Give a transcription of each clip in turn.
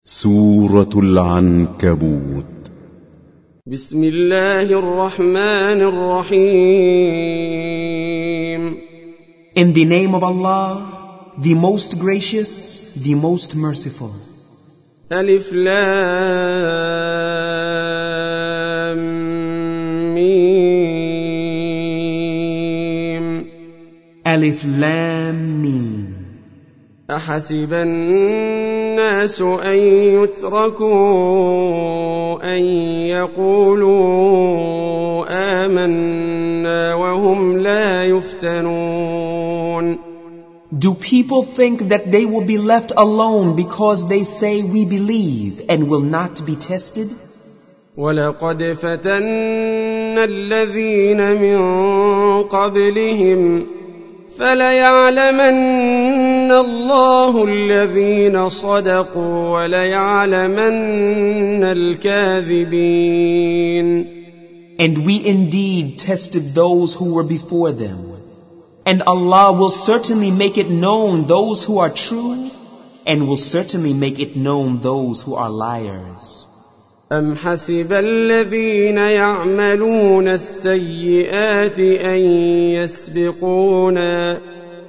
سورة العنكبوت. بسم الله الرحمن الرحيم. In the name of Allah, the most gracious, the most merciful. ألف لام ميم. Alif Lam Mim. أحسب الناس أن يتركوا أن يقولوا آمنا وهم لا يفتنون. Do people think that they will be left alone because they say we believe and will not be tested? وَلَقَدْ فَتَنَّا الَّذِينَ مِن قَبْلِهِمْ فَلَيَعْلَمَنَّ اللَّهُ الَّذِينَ صَدَقُوا وَلَيَعْلَمَنَّ الْكَاذِبِينَ. And we indeed tested those who were before them. And Allah will certainly make it known those who are true, and will certainly make it known those who are liars. أَمْ حَسِبَ الَّذِينَ يَعْمَلُونَ السَّيِّئَاتِ أَن يَسْبِقُونَا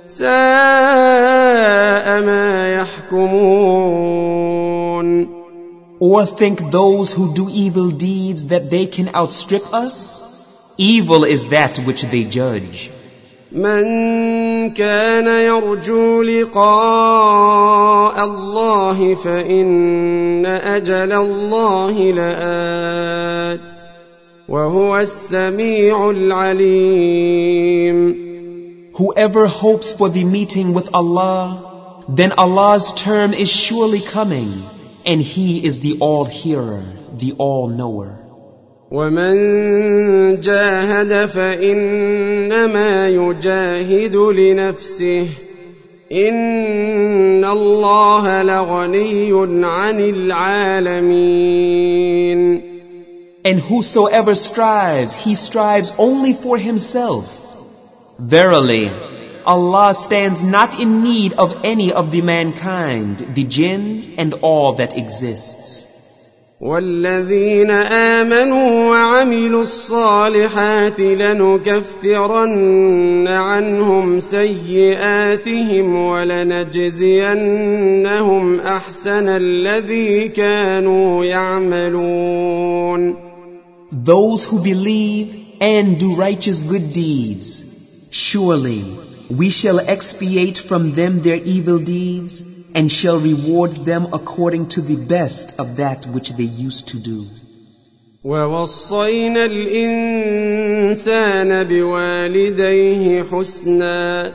سَاءَ مَا يَحْكُمُونَ. Or think those who do evil deeds that they can outstrip us? Evil is that which they judge. من كان يرجو لقاء الله فإن أجل الله لآت وهو السميع العليم. Whoever hopes for the meeting with Allah, then Allah's term is surely coming, and He is the all-hearer, the all-knower. ومن جاهد فإنما يجاهد لنفسه إن الله لغني عن العالمين. And whosoever strives, he strives only for himself. Verily, Allah stands not in need of any of the mankind, the jinn, and all that exists. والذين آمنوا وعملوا الصالحات لنكفرن عنهم سيئاتهم ولنجزينهم أحسن الذي كانوا يعملون. Those who believe and do righteous good deeds, surely we shall expiate from them their evil deeds, and shall reward them according to the best of that which they used to do. وَوَصَّيْنَا الْإِنسَانَ بِوَالِدَيْهِ حُسْنًا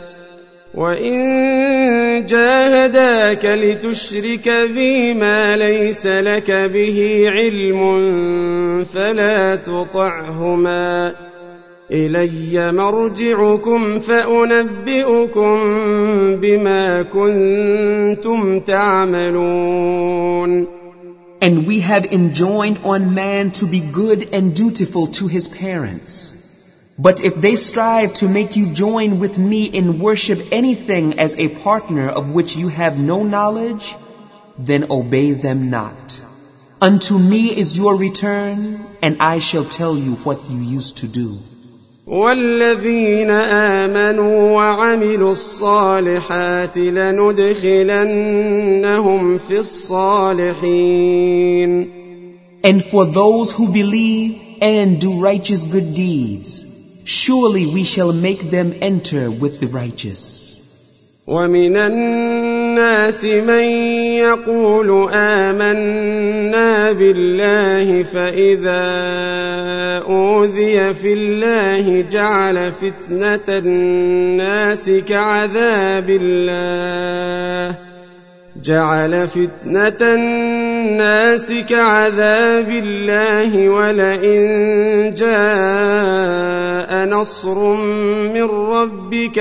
وَإِن جَاهَدَاكَ لِتُشْرِكَ بِي مَا لَيْسَ لَكَ بِهِ عِلْمٌ فَلَا تُطِعْهُمَا إِلَيَّ مَرْجِعُكُمْ فَأُنَبِّئُكُم بِمَا كُنتُمْ تَعْمَلُونَ. And we have enjoined on man to be good and dutiful to his parents. But if they strive to make you join with me in worship anything as a partner of which you have no knowledge, then obey them not. Unto me is your return, and I shall tell you what you used to do. والذين آمنوا وعملوا الصالحات لندخلنهم في الصالحين. And for those who believe and do righteous good deeds, surely we shall make them enter with the righteous. ومن الناس من يقول آمنا بالله فإذا أوذي في الله جعل فتنة الناس كعذاب الله ولئن جاء نصر من ربك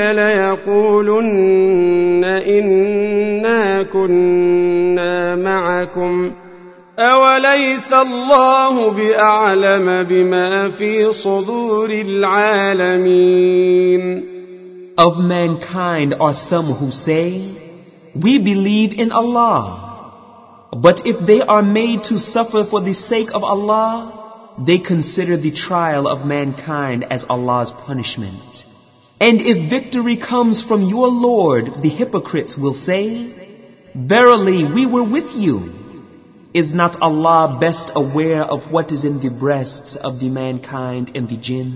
ليقولن إنا كنا معكم أوليس الله بأعلم بما في صدور العالمين. Of mankind are some who say, we believe in Allah. But if they are made to suffer for the sake of Allah, they consider the trial of mankind as Allah's punishment. And if victory comes from your Lord, the hypocrites will say, "Verily, we were with you." Is not Allah best aware of what is in the breasts of the mankind and the jinn?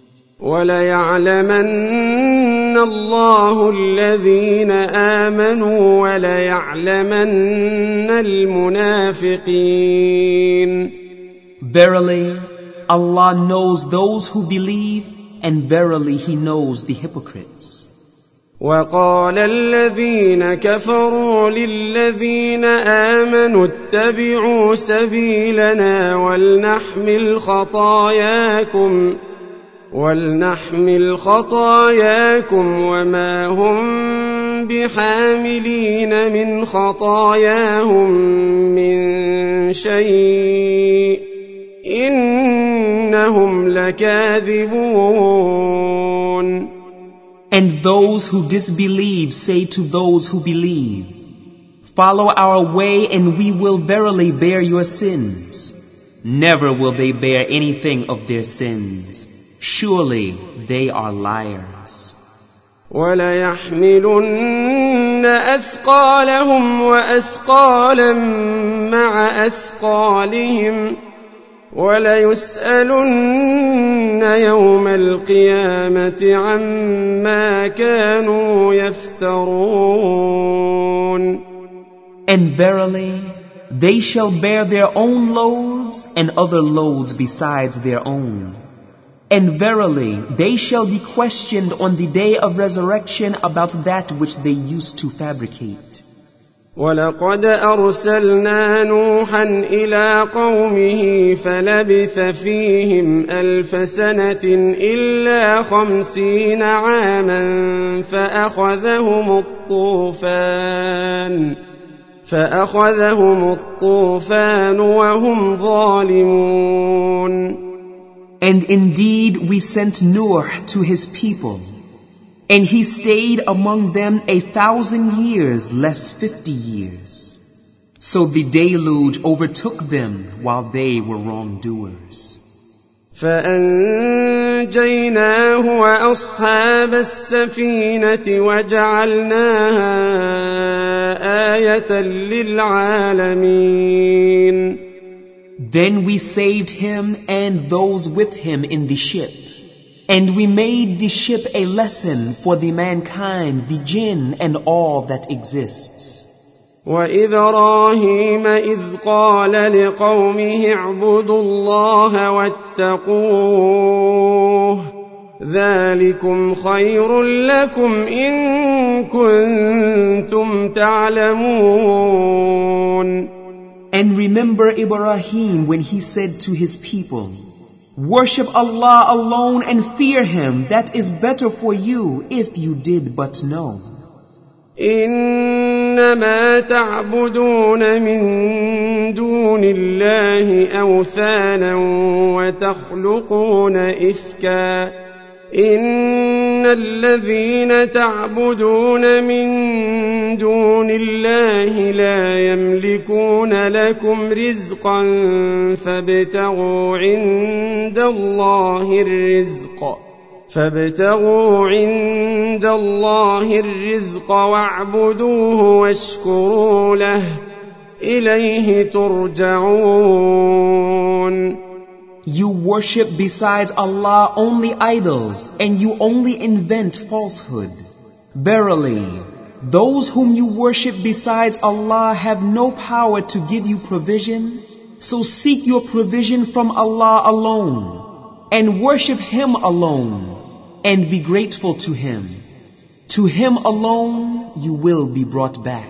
وَلَيَعْلَمَنَّ اللَّهُ الَّذِينَ آمَنُوا وَلَيَعْلَمَنَّ الْمُنَافِقِينَ. Verily, Allah knows those who believe, and verily He knows the hypocrites. وَقَالَ الَّذِينَ كَفَرُوا لِلَّذِينَ آمَنُوا اتَّبِعُوا سَبِيلَنَا وَلْنَحْمِلْ خَطَايَاكُمْ وَمَا هُمْ بِحَامِلِينَ مِنْ خَطَايَاهُمْ مِنْ شَيْءٍ إِنَّهُمْ لَكَاذِبُونَ. And those who disbelieve say to those who believe, "Follow our way and we will verily bear your sins." Never will they bear anything of their sins. Surely they are liars. وَلَيَحْمِلُنَّ أَثْقَالَهُمْ وَأَثْقَالًا مَعَ أَثْقَالِهِمْ وَلَيُسْأَلُنَّ يَوْمَ الْقِيَامَةِ عَمَّا كَانُوا يَفْتَرُونَ. And verily, they shall bear their own loads and other loads besides their own. And verily, they shall be questioned on the day of resurrection about that which they used to fabricate. وَلَقَدْ أَرْسَلْنَا نُوحًا إِلَىٰ قَوْمِهِ فَلَبِثَ فِيهِمْ 1000 سَنَةٍ إِلَّا 50 عَامًا فَأَخَذَهُمُ الطُّوفَانُ وَهُمْ ظَالِمُونَ. And indeed we sent Nuh to his people, and he stayed among them 1000 years less 50 years. So the deluge overtook them while they were wrongdoers. فَأَنْجَيْنَاهُ وَأَصْحَابَ السَّفِينَةِ وَجَعَلْنَاهَا آيَةً لِلْعَالَمِينَ. Then we saved him and those with him in the ship, and we made the ship a lesson for the mankind, the jinn, and all that exists. وَإِبْرَاهِيمَ إِذْ قَالَ لِقَوْمِهِ اعْبُدُوا اللَّهَ وَاتَّقُوهُ ذَلِكُمْ خَيْرٌ لَكُمْ إِن كُنتُمْ تَعْلَمُونَ. And remember Ibrahim when he said to his people, "Worship Allah alone and fear Him. That is better for you if you did but know." إِنَّمَا تَعْبُدُونَ مِن دُونِ اللَّهِ أَوْثَانًا وَتَخْلُقُونَ إِفْكًا إِنَّ الَّذِينَ تعبدون من دون الله لا يملكون لكم رزقا فابتغوا عند الله الرزق واعبدوه واشكروا له إليه ترجعون. You worship besides Allah only idols, and you only invent falsehood. Verily, those whom you worship besides Allah have no power to give you provision, so seek your provision from Allah alone, and worship Him alone, and be grateful to Him. To Him alone you will be brought back.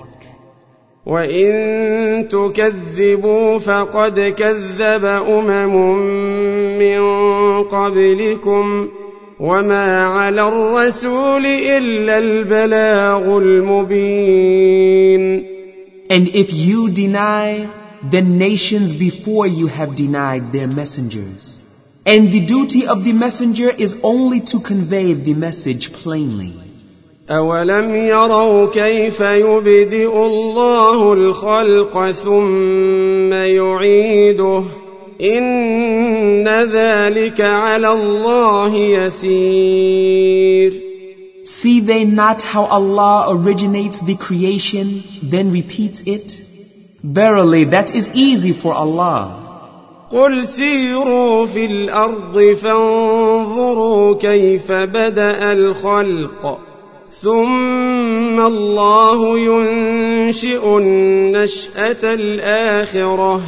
وَإِن تُكَذِّبُوا فَقَدْ كَذَّبَ مِن قَبْلِكُمْ وَمَا عَلَى الرَّسُولِ إِلَّا الْبَلَاغُ الْمُبِينُ. And if you deny, then nations before you have denied their messengers. And the duty of the messenger is only to convey the message plainly. أولم يروا كيف يبدئ الله الخلق ثم يعيده إن ذلك على الله يسير. See they not how Allah originates the creation, then repeats it? Verily, that is easy for Allah. قل سيروا في الأرض فانظروا كيف بدأ الخلق ثم الله ينشئ النشأة الآخرة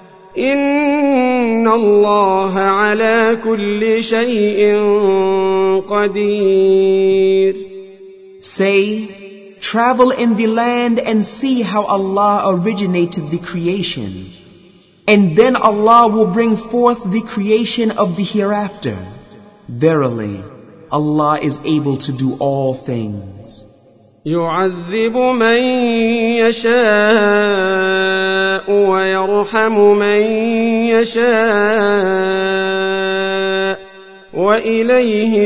إن الله على كل شيء قدير. Say, travel in the land and see how Allah originated the creation. And then Allah will bring forth the creation of the hereafter. Verily, Allah is able to do all things. يعذب من يشاء ويرحم من يشاء وإليه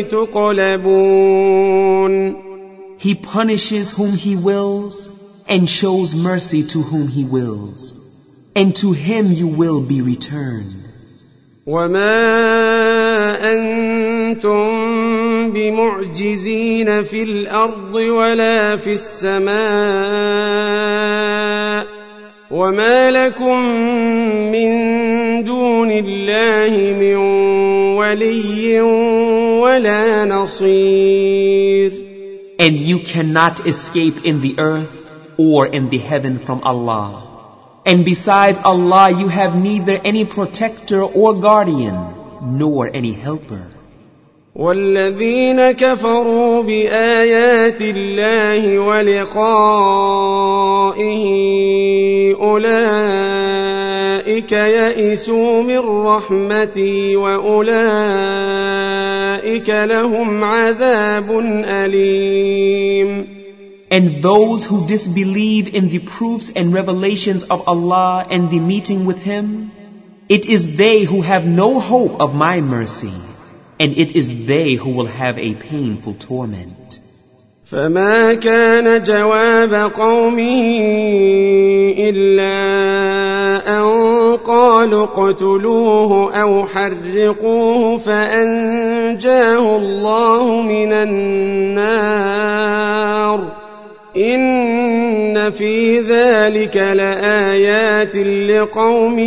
تقلبون. He punishes whom He wills and shows mercy to whom He wills. And to Him you will be returned. وما أنتم بمعجزين في الأرض ولا في السماء وما لكم من دون الله من ولي ولا نصير. And you cannot escape in the earth or in the heaven from Allah. And besides Allah, you have neither any protector or guardian, nor any helper. والذين كفروا بآيات الله ولقائه أولئك يئسوا من رحمتي وأولئك لهم عذاب أليم. And those who disbelieve in the proofs and revelations of Allah and the meeting with Him, it is they who have no hope of my mercy, and it is they who will have a painful torment. فما كان جواب قومه إلا أن قالوا اقتلوه أو حرقوه فأنجاه الله من النار إن في ذلك لآيات لقوم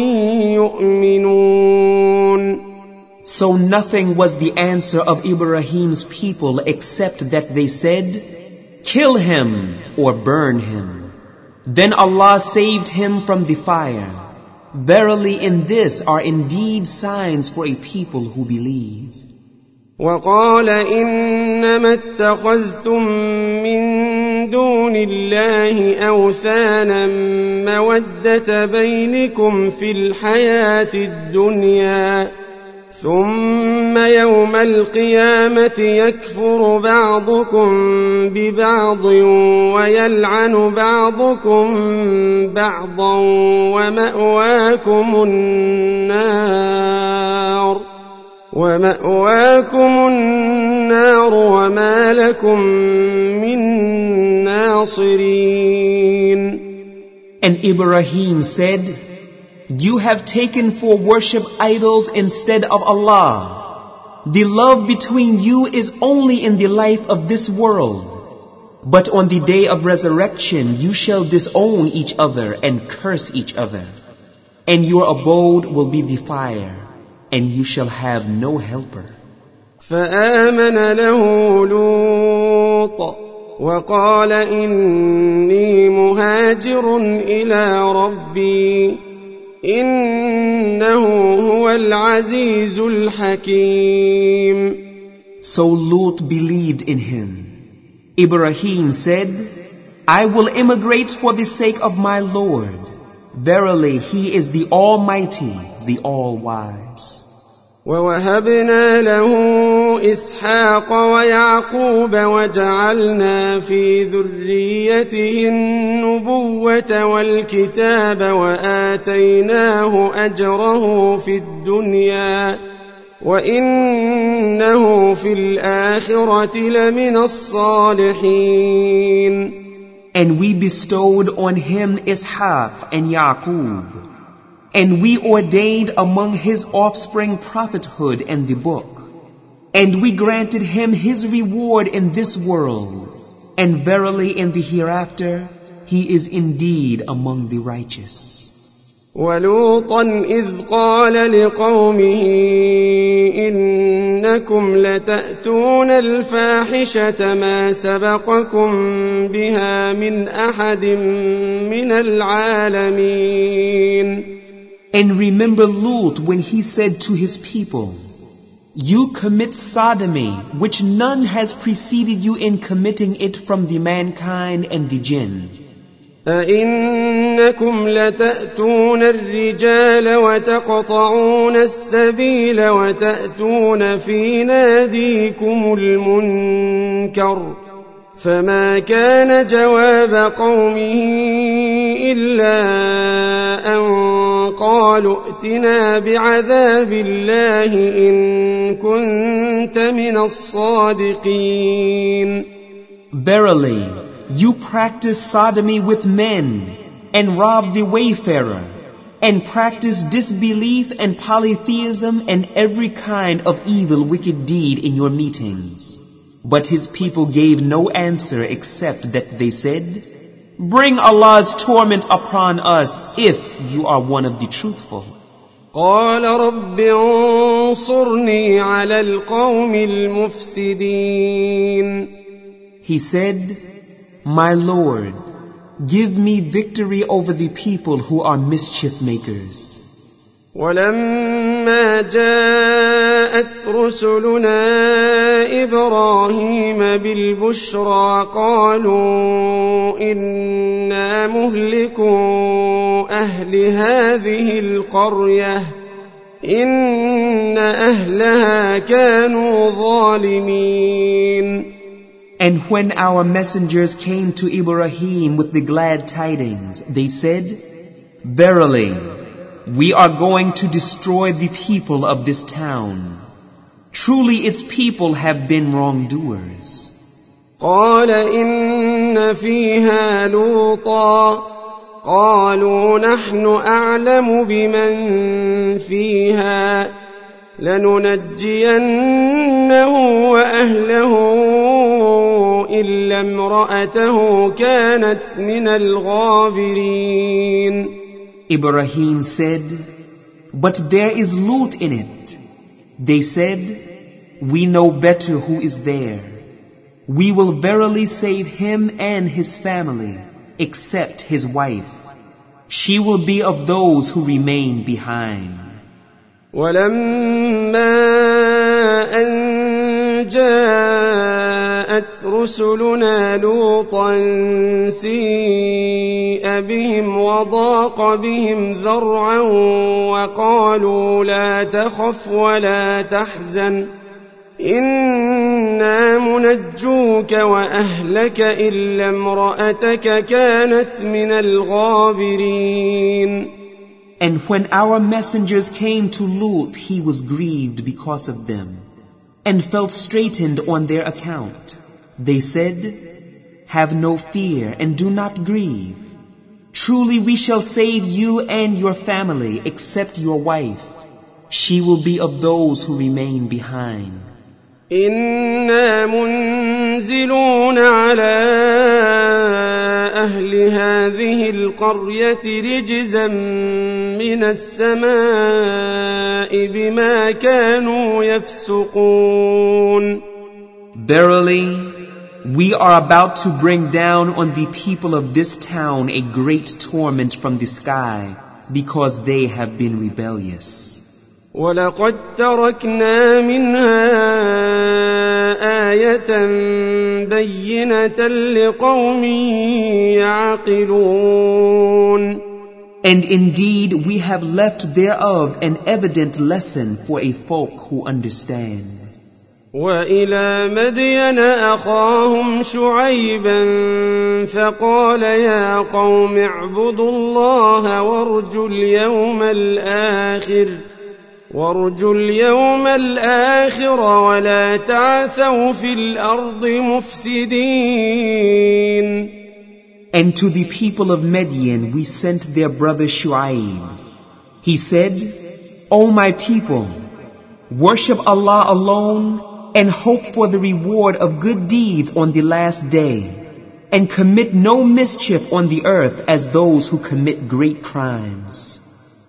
يؤمنون. So nothing was the answer of Ibrahim's people except that they said, "Kill him or burn him." Then Allah saved him from the fire. Verily in this are indeed signs for a people who believe. وقال إنما اتخذتم من دون الله أوثانا مودة بينكم في الحياة الدنيا ثم يوم القيامة يكفر بعضكم ببعض ويلعن بعضكم بعضا ومأواكم النار وما لكم من ناصرين. And Ibrahim said, "You have taken for worship idols instead of Allah. The love between you is only in the life of this world. But on the day of resurrection you shall disown each other and curse each other. And your abode will be the fire, and you shall have no helper." فآمن له لوط وقال إني مهاجر إلى ربي إنه هو العزيز الحكيم. So Lut believed in him. Ibrahim said, "I will immigrate for the sake of my Lord. Verily He is the Almighty, the All-Wise." ووهبنا له إسحاق ويعقوب وجعلنا في ذريته النبوة والكتاب وآتيناه أجره في الدنيا وإنه في الآخرة لمن الصالحين. And we bestowed on him Ishaq and Yaqub, and we ordained among his offspring prophethood and the book, and we granted him his reward in this world, and verily in the hereafter he is indeed among the righteous. ولوطا إذ قال لقومه إنكم لتأتون الفاحشة ما سبقكم بها من أحد من العالمين. And remember Lut when he said to his people, you commit sodomy, which none has preceded you in committing it from the mankind and the jinn. أئنكم لتأتون الرجال وتقطعون السبيل وتأتون في ناديكم المنكر. فما كان جواب قومه إلا أن قالوا ائتنا بعذاب الله إن كنت من الصادقين. Verily, you practice sodomy with men, and rob the wayfarer, and practice disbelief and polytheism and every kind of evil wicked deed in your meetings. But his people gave no answer except that they said, bring Allah's torment upon us if you are one of the truthful. قال رب انصرني على القوم المفسدين. He said, my Lord, give me victory over the people who are mischief makers. ولما جاءت رسلنا إبراهيم بالبشرى قالوا إنا مهلكو أهل هذه القرية إن أهلها كانوا ظالمين. And when our messengers came to Ibrahim with the glad tidings, they said, verily, we are going to destroy the people of this town. Truly its people have been wrongdoers. قال إن فيها لوطا قالوا نحن أعلم بمن فيها لننجينه وأهله إلا امرأته كانت من الغابرين. Ibrahim said, but there is Lut in it. They said, we know better who is there. We will verily save him and his family, except his wife. She will be of those who remain behind. ولما أن جاءت رسلنا لوطا سيء بهم وضاق بهم ذرعا وقالوا لا تخف ولا تحزن إنا منجوك وأهلك إلا امرأتك كانت من الغابرين. And when our messengers came to Lut, he was grieved because of them, and felt straitened on their account. They said, have no fear and do not grieve. Truly we shall save you and your family, except your wife. She will be of those who remain behind. إنا منزلون على أهل هذه القرية رجزا من السماء بما كانوا يفسقون. Verily, we are about to bring down on the people of this town a great torment from the sky because they have been rebellious. ولقد تركنا منها آية بينة لقوم يعقلون. And indeed we have left thereof an evident lesson for a folk who understand. وإلى مدين أخاهم شعيبا فقال يا قوم اعبدوا الله وارجوا اليوم الآخر وارجوا اليوم الآخر ولا تعثوا في الأرض مفسدين. And to the people of Midian we sent their brother Shu'aib. He said, O my people, worship Allah alone and hope for the reward of good deeds on the last day, and commit no mischief on the earth as those who commit great crimes.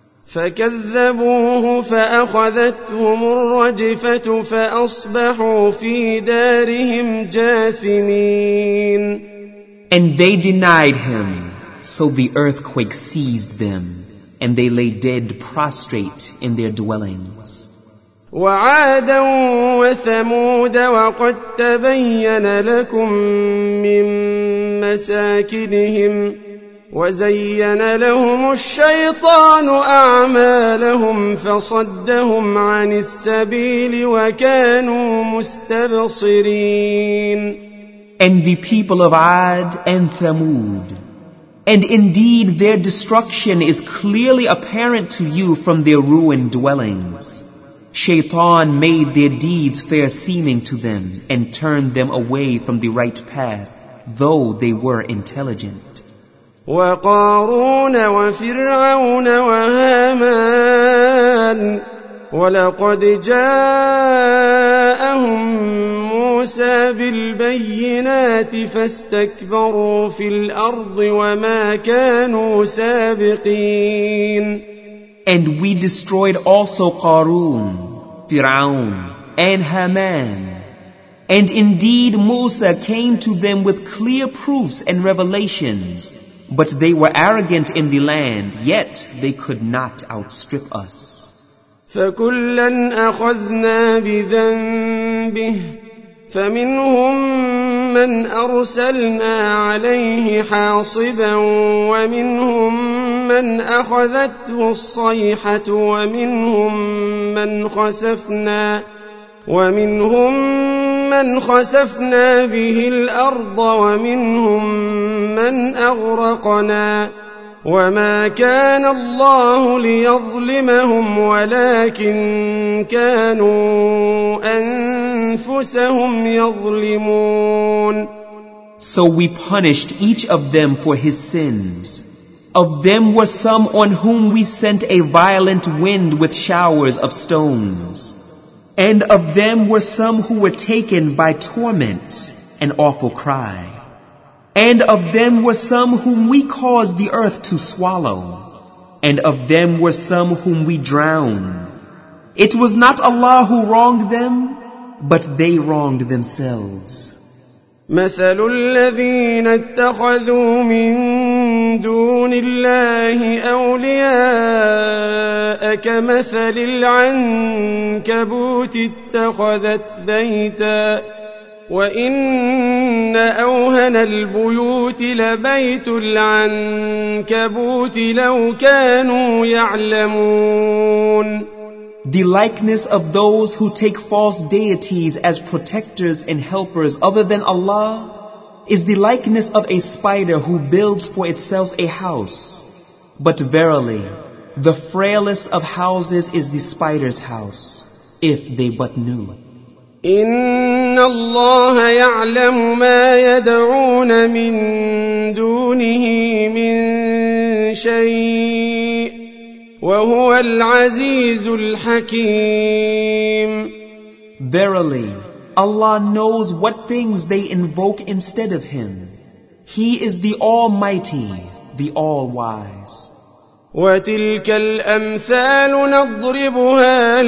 فكذبوه فأخذتهم الرجفة فأصبحوا في دارهم جاثمين. And they denied him, so the earthquake seized them, and they lay dead prostrate in their dwellings. وعادا وثمود وقد تبين لكم من مساكنهم وزين لهم الشيطان أعمالهم فصدهم عن السبيل وكانوا مستبصرين. And the people of Ad and Thamud, and indeed their destruction is clearly apparent to you from their ruined dwellings. Shaitan made their deeds fair seeming to them and turned them away from the right path, though they were intelligent. وقارون وفرعون وهامان ولقد جاءهم موسى بالبينات فاستكبروا في الأرض وما كانوا سابقين. And we destroyed also Qarun, Fir'aun, and Haman. And indeed Musa came to them with clear proofs and revelations, but they were arrogant in the land, yet they could not outstrip us. فكلا أخذنا بذنبه فمنهم من أرسلنا عليه حاصبا ومنهم من أخذته الصيحة ومنهم من خسفنا به الأرض ومنهم من أغرقنا وما كان الله ليظلمهم ولكن كانوا أنفسهم يظلمون. So we punished each of them for his sins. Of them were some on whom we sent a violent wind with showers of stones. And of them were some who were taken by torment, an awful cry. And of them were some whom we caused the earth to swallow. And of them were some whom we drowned. It was not Allah who wronged them, but they wronged themselves. مثل الذين اتخذوا من دون الله أولياء كمثل العنكبوت اتخذت بيتا وإن أوهن البيوت لبيت العنكبوت لو كانوا يعلمون. The likeness of those who take false deities as protectors and helpers other than Allah is the likeness of a spider who builds for itself a house. But verily, the frailest of houses is the spider's house, if they but knew. إن الله يعلم ما يدعون من دونه من شيء وهو العزيز الحكيم. Verily, Allah knows what things they invoke instead of Him. He is the Almighty, the All-Wise. وتلك الأمثال نضربها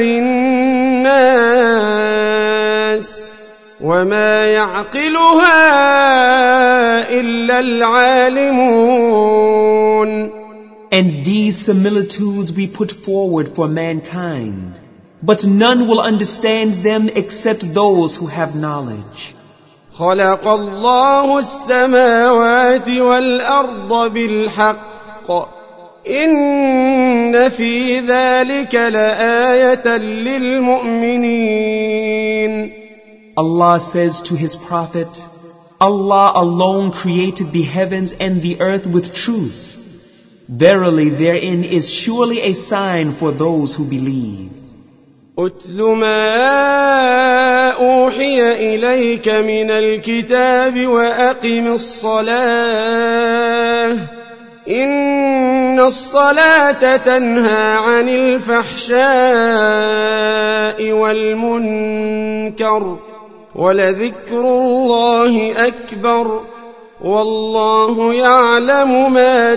للناس وما يعقلها إلا العالمون. And these similitudes we put forward for mankind, but none will understand them except those who have knowledge. خلق الله السماوات والأرض بالحق إن في ذلك لآية للمؤمنين. Allah says to His Prophet, Allah alone created the heavens and the earth with truth. Verily therein is surely a sign for those who believe. أتل ما أوحي إليك من الكتاب وأقم الصلاة إن الصلاة تنهى عن الفحشاء والمنكر ولذكر الله أكبر والله يعلم ما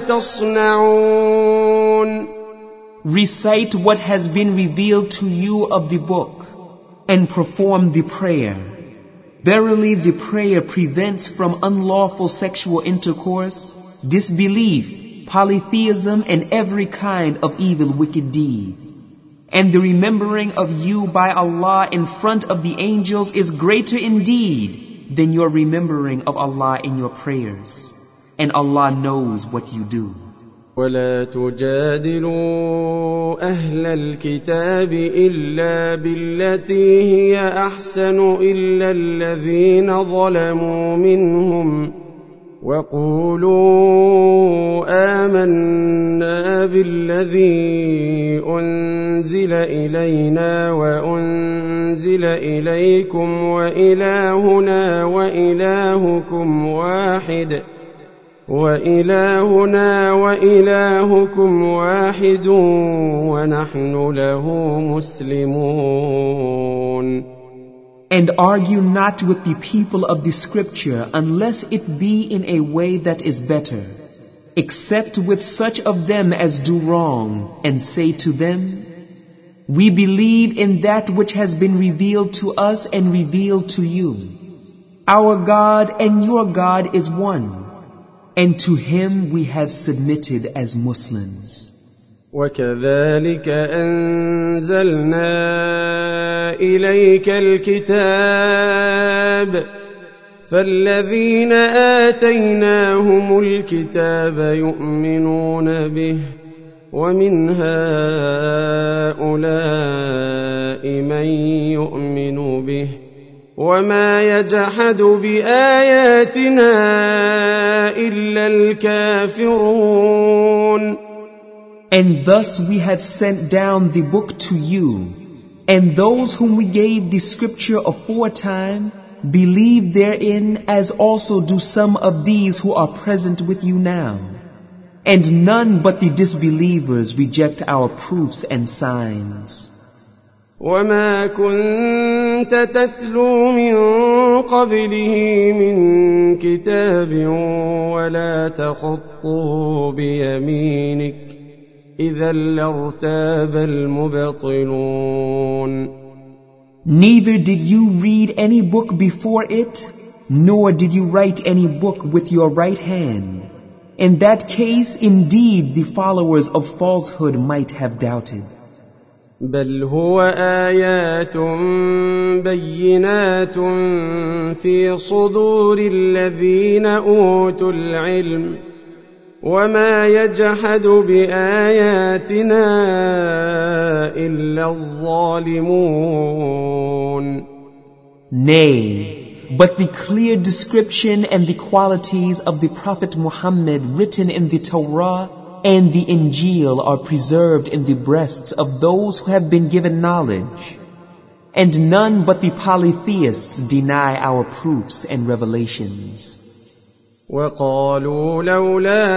تصنعون. Recite what has been revealed to you of the book, and perform the prayer. Verily the prayer prevents from unlawful sexual intercourse, disbelief, polytheism, and every kind of evil wicked deed. And the remembering of you by Allah in front of the angels is greater indeed than your remembering of Allah in your prayers. And Allah knows what you do. ولا تجادلوا أهل الكتاب إلا بالتي هي أحسن إلا الذين ظلموا منهم وقولوا آمنا بالذي أنزل إلينا وأنزل إليكم وإلهنا وإلهكم واحد ونحن له مسلمون. And argue not with the people of the scripture unless it be in a way that is better, except with such of them as do wrong, and say to them, we believe in that which has been revealed to us and revealed to you. Our God and your God is one, and to Him we have submitted as Muslims. وكذلك أنزلنا إليك الكتاب فالذين آتيناهم الكتاب يؤمنون به ومن هؤلاء من يؤمن به وما يجحد بآياتنا إلا الكافرون. And thus we have sent down the book to you, and those whom we gave the scripture aforetime believe therein, as also do some of these who are present with you now. And none but the disbelievers reject our proofs and signs. وما كنت تتلو من قبله من كتاب ولا تخطه بيمينك إذا لارتاب المبطلون. Neither did you read any book before it, nor did you write any book with your right hand. In that case, indeed, the followers of falsehood might have doubted. بل هو آيات بينات في صدور الذين أوتوا العلم وما يجحد بآياتنا إلا الظالمون. Nay, but the clear description and the qualities of the Prophet Muhammad written in the Torah and the Injil are preserved in the breasts of those who have been given knowledge. And none but the polytheists deny our proofs and revelations. وقالوا لولا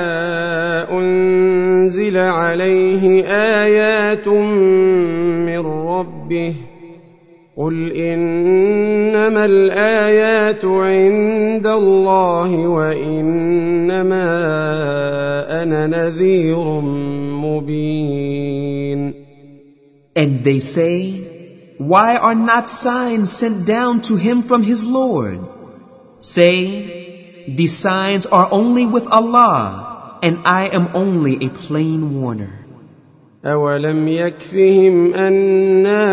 أنزل عليه آيات من ربه قل إنما الآيات عند الله وإنما أنا نذير مبين. And they say, why are not signs sent down to him from his Lord? Say, the signs are only with Allah, and I am only a plain warner. أولم يكفهم أنا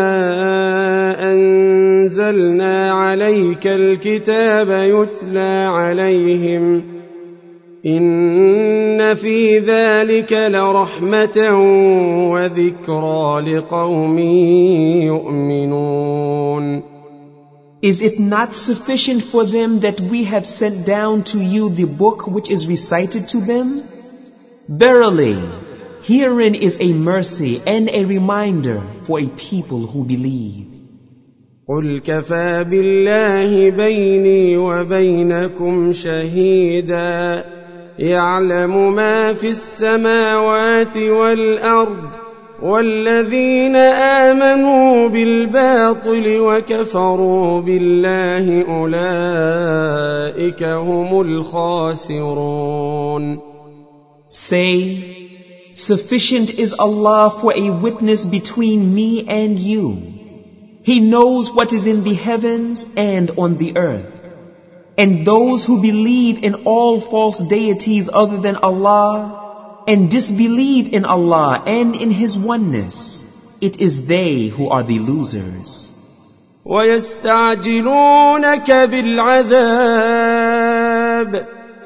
أنزلنا عليك الكتاب يتلى عليهم إن في ذلك لرحمة وذكرى لقوم يؤمنون. Is it not sufficient for them that we have sent down to you the book which is recited to them? Verily, Herein is a mercy and a reminder for a people who believe. قل كفى بالله بيني وبينكم شهيدا يعلم ما في السماوات والأرض والذين آمنوا بالباطل وكفروا بالله أولئك هم الخاسرون. Say, sufficient is Allah for a witness between me and you. He knows what is in the heavens and on the earth. And those who believe in all false deities other than Allah and disbelieve in Allah and in His oneness, it is they who are the losers. وَيَسْتَعْجِلُونَكَ بِالْعَذَابِ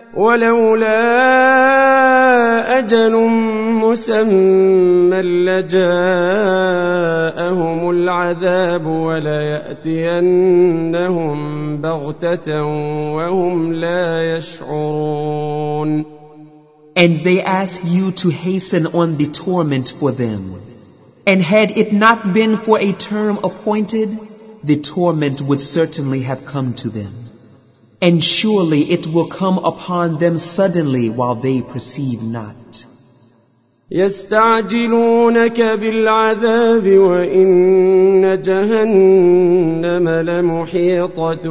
وَلَوْلَا أَجَلٌ مُّسَمًّى لَّجَاءَهُمُ الْعَذَابُ وَلَيَأْتِيَنَّهُم بَغْتَةً وَهُمْ لَا يَشْعُرُونَ. And they ask you to hasten on the torment for them. And had it not been for a term appointed, the torment would certainly have come to them. And surely it will come upon them suddenly while they perceive not. يستعجلونك بالعذاب وإن جهنم لمحيطة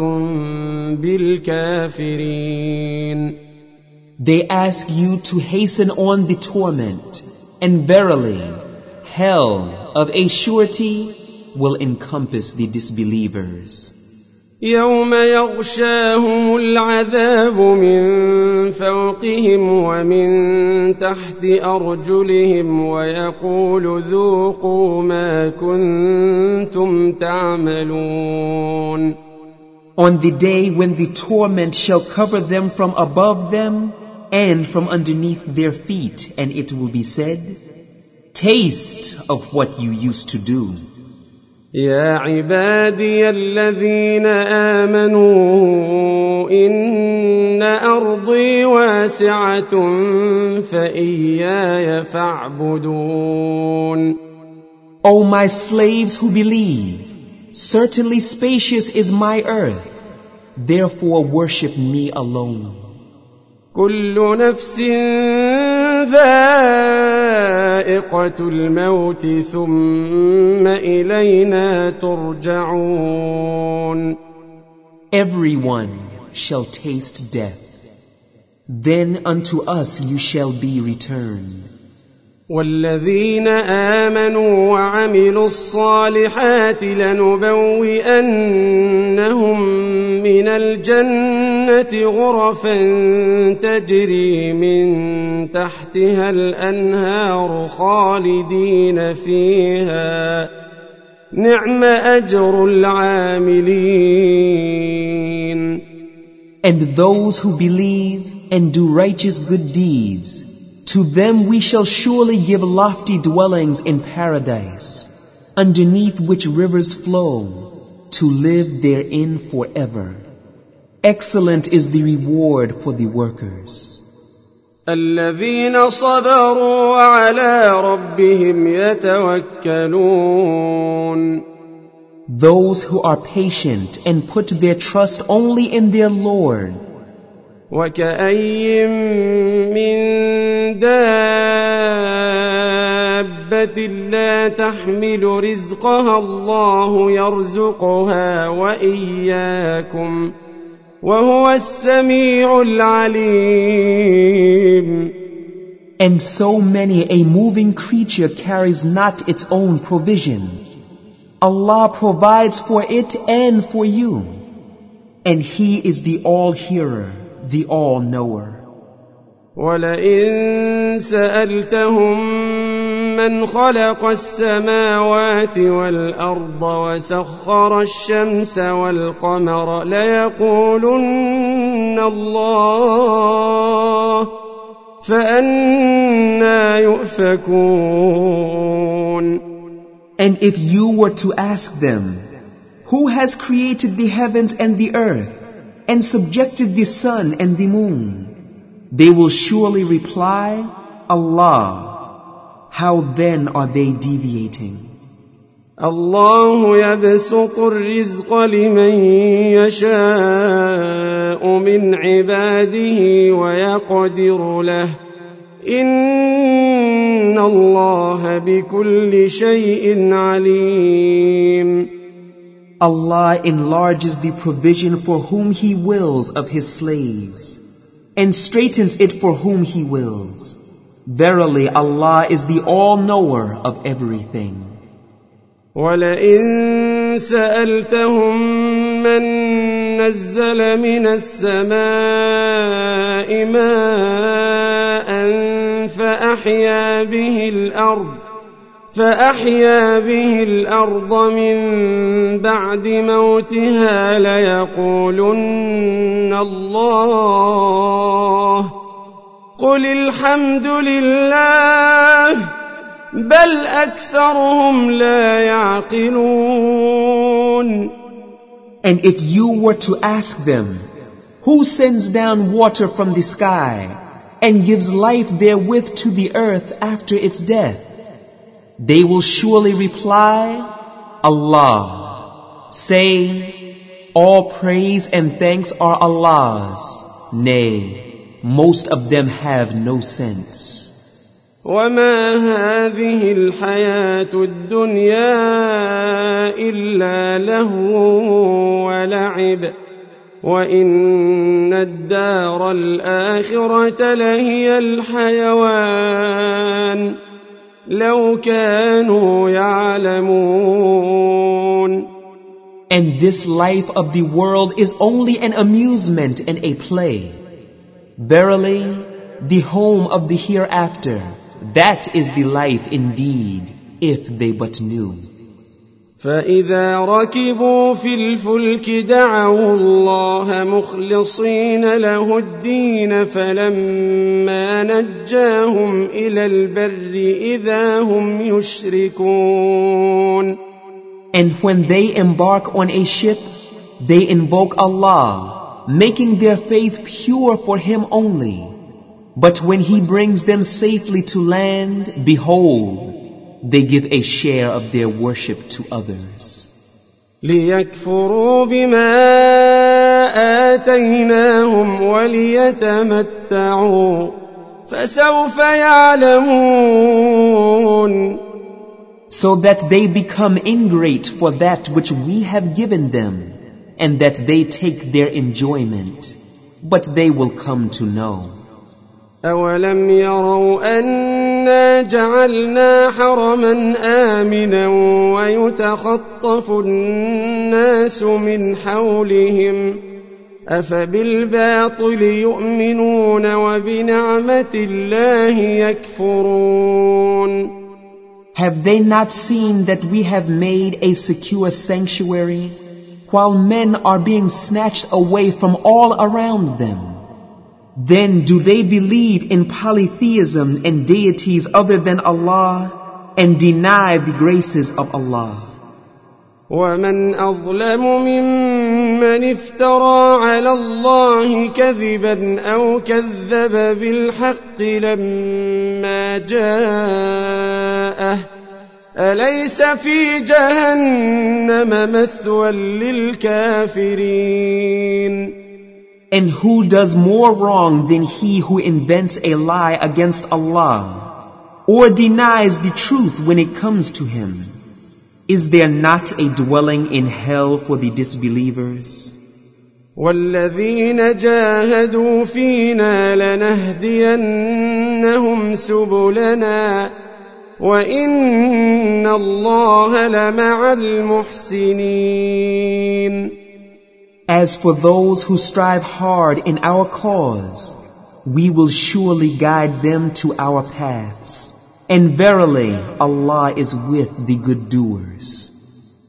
بالكافرين. They ask you to hasten on the torment, and verily, hell of a surety will encompass the disbelievers. يوم يغشاهم العذاب من فوقهم ومن تحت أرجلهم ويقول ذوقوا ما كنتم تعملون. On the day when the torment shall cover them from above them and from underneath their feet, and it will be said, taste of what you used to do. يا عبادي الذين آمنوا إن أرضي واسعة فإياي فاعبدون. O my slaves who believe, certainly spacious is my earth, therefore worship me alone. كل نفس ذائقة الموت ثم إلينا ترجعون. Everyone shall taste death. Then unto us you shall be returned. والذين آمنوا وعملوا الصالحات لنبوئنهم من الجنة غرفا تجري من تحتها الأنهار خالدين فيها نعم أجر العاملين. And those who believe and do righteous good deeds, to them we shall surely give lofty dwellings in paradise, underneath which rivers flow, to live therein forever. Excellent is the reward for the workers. الذين صبروا وعلى ربهم يتوكلون. Those who are patient and put their trust only in their Lord. وكأي من دابة لا تحمل رزقها الله يرزقها وإياكم وهو السميع العليم. And so many a moving creature carries not its own provision. Allah provides for it and for you. And He is the all-hearer, the all-knower. وَلَئِن سَأَلْتَهُم مَّنْ خَلَقَ السَّمَاوَاتِ وَالْأَرْضَ وَسَخَّرَ الشَّمْسَ وَالْقَمَرَ لَيَقُولُنَّ اللَّهُ فَأَنَّىٰ يُؤْفَكُونَ. And if you were to ask them, who has created the heavens and the earth, and subjected the sun and the moon, they will surely reply, Allah. how then are they deviating? الله يبسط الرزق لمن يشاء من عباده ويقدر له إن الله بكل شيء عليم. Allah enlarges the provision for whom He wills of His slaves, and straightens it for whom He wills. Verily, Allah is the all-knower of everything. وَلَئِن سَأَلْتَهُم مَّن نَّزَّلَ مِنَ السَّمَاءِ مَاءً فأحيا به الأرض من بعد موتها ليقولن الله قل الحمد لله بل أكثرهم لا يعقلون. And if you were to ask them, who sends down water from the sky and gives life therewith to the earth after its death, they will surely reply, Allah. Say, all praise and thanks are Allah's. Nay, most of them have no sense. وما هذه الحياة الدنيا إلا لهو ولعب وإن الدار الآخرة لهي الحيوان لو كانوا يعلمون. And this life of the world is only an amusement and a play. Verily, the home of the hereafter, that is the life indeed, if they but knew. فإذا ركبوا في الفلك دعوا الله مخلصين له الدين فلما نجاهم إلى البر إذا هم يشركون. And when they embark on a ship, they invoke Allah, making their faith pure for Him only. But when He brings them safely to land, behold, they give a share of their worship to others. ليكفروا بما آتيناهم وليتمتعوا فسوف يعلمون. So that they become ingrate for that which we have given them, and that they take their enjoyment, but they will come to know. أولم يروا أنا جعلنا حرما آمنا ويتخطف الناس من حولهم أفبالباطل يؤمنون وبنعمة الله يكفرون. Have they not seen that we have made a secure sanctuary, while men are being snatched away from all around them? Then do they believe in polytheism and deities other than Allah, and deny the graces of Allah? ومن أظلم ممن افترى على الله كذبا أو كذب بالحق لما جاءه أليس في جهنم مثوى للكافرين. And who does more wrong than he who invents a lie against Allah, or denies the truth when it comes to him? Is there not a dwelling in hell for the disbelievers? والذين جاهدوا فينا لنهدينهم سبلنا وإن الله لمع المحسنين. As for those who strive hard in our cause, we will surely guide them to our paths. And verily, Allah is with the good doers.